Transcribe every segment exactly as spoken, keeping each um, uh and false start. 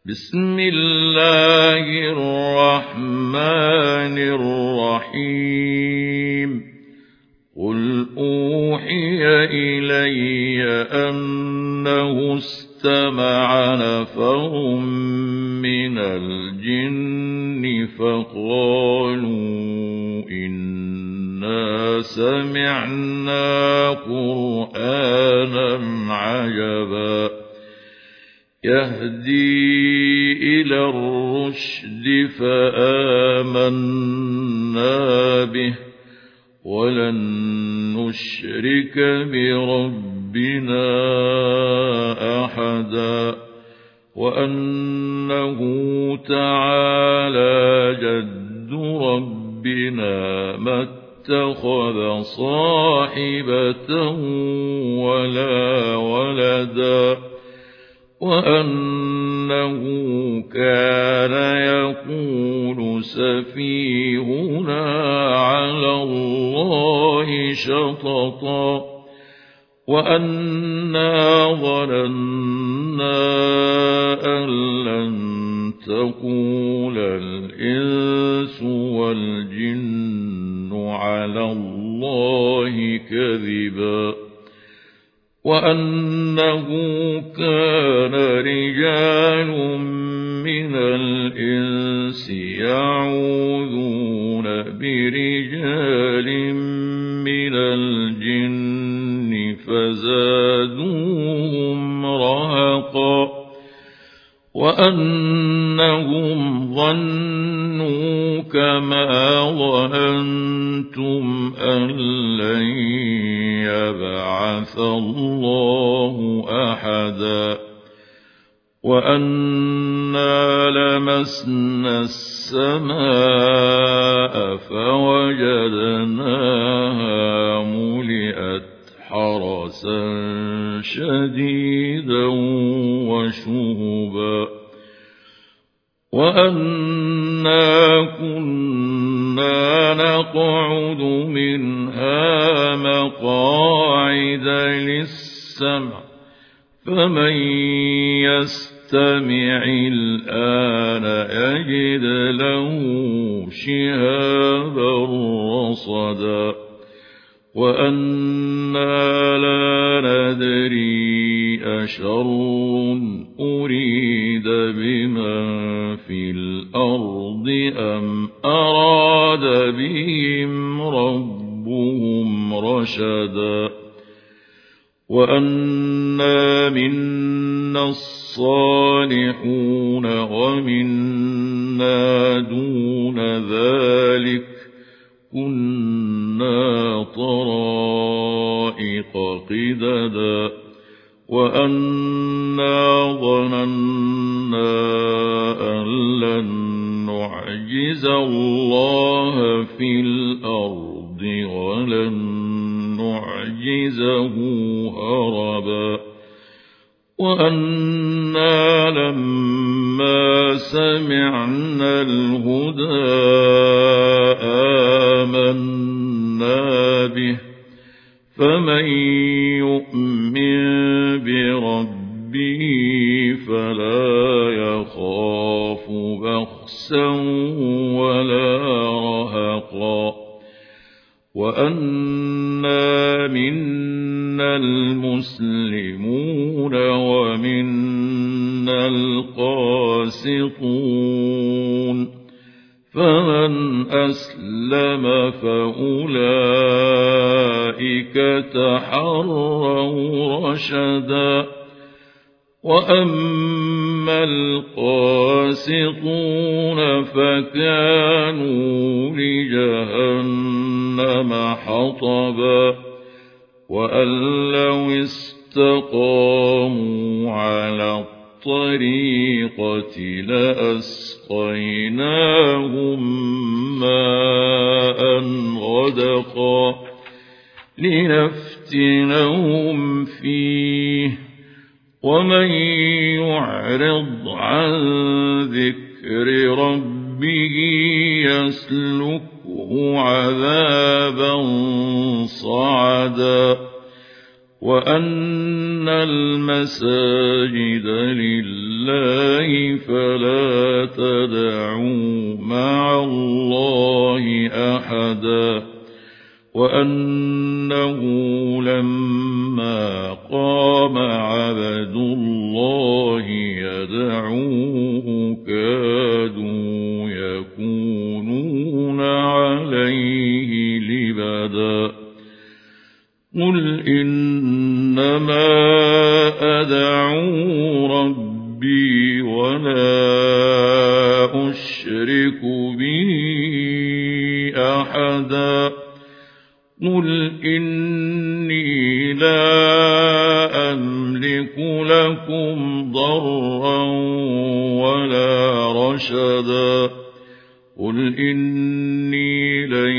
بسم الله الرحمن الرحيم قل أوحي إلي أنه استمع نفر من الجن فقالوا إنا سمعنا قرآنا عجبا يهدي إلى الرشد فآمنا به ولن نشرك بربنا أحدا وأنه تعالى جد ربنا ما اتخذ صاحبة ولا ولدا وأنه كان يقول سفيهنا على الله شططا وأنا ظننا أن لن تقول الإنس والجن على الله كذبا وأنه كان رجال من الإنس يعوذون برجال من الجن فزادوهم رهقا وأنهم ظنوا كما ظننتم أن لن يبعث الله أحدا وأنا لمسنا السماء فوجدناها ملئت حرسا شديدا وشهبا وأنا كنا نقعد منها مقاعد للسمع فمن يستمع الآن يجد له شهابا رصدا وأنا لا ندري أشر أريد بمن في الأرض أم أراد بهم ربهم رشدا وأنا منا الصالحون ومنا دون ذلك كنا طرائق قددا وأنا ظننا أن لن نعجز الله في الأرض ولن نعجزه هربا وأنا لما سمعنا الهدى آمنا به فمن يؤمن بربه فلا يخاف بخسا ولا رهقا وأنا منا المسلمون ومنا القاسطون فمن أسلم فأولئك تحروا رشدا وأما القاسطون فكانوا لجهنم حطبا وأن لو استقاموا على الطريقة لأسقيناهم ماء غدقا لنفتنهم فيه ومن يعرض عن ذكر ربه يسلكه عذابا صعدا وأن المساجد لله فلا تدعوا مع الله أحدا وأنه لما قام عبد الله يدعوه كادوا يكونون عليه لبدا قل إنما أدعو ربي ولا أشرك به أحدا قل إني لا أملك لكم ضرا ولا رشدا قل إني لن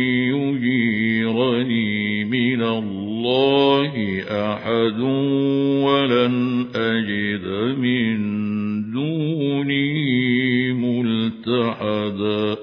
يجيرني من الله أحد ولن أجد من دونه ملتحدا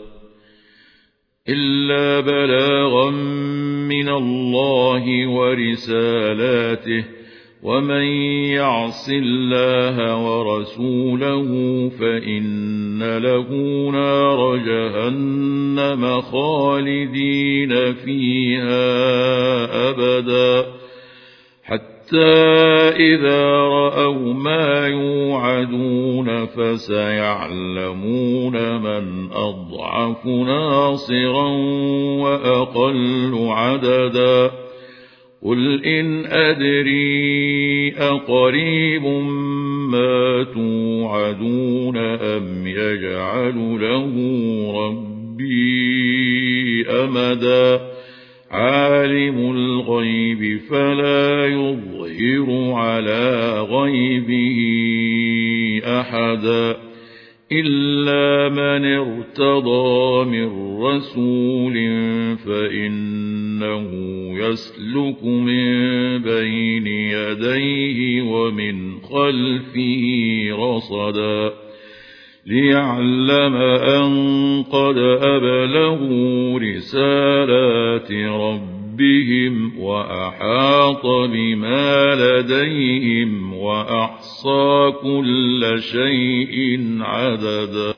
إلا بلاغا من الله ورسالاته ومن يعص الله ورسوله فإن له نار جهنم خالدين فيها أبدا حتى إذا رأوا ما يوعدون فسيعلمون من أضعف ناصرا وأقل عددا قل إن أدري أقريب ما توعدون أم يجعل له ربي أمدا عالم الغيب فلا يظهر على غيبه أحدا إلا من ارتضى من رسول فإنه يسلك من بين يديه ومن خلفه رصدا ليعلم أن قد أبلغوا رسالات ربهم وأحاط بما لديهم وأحصى كل شيء عددا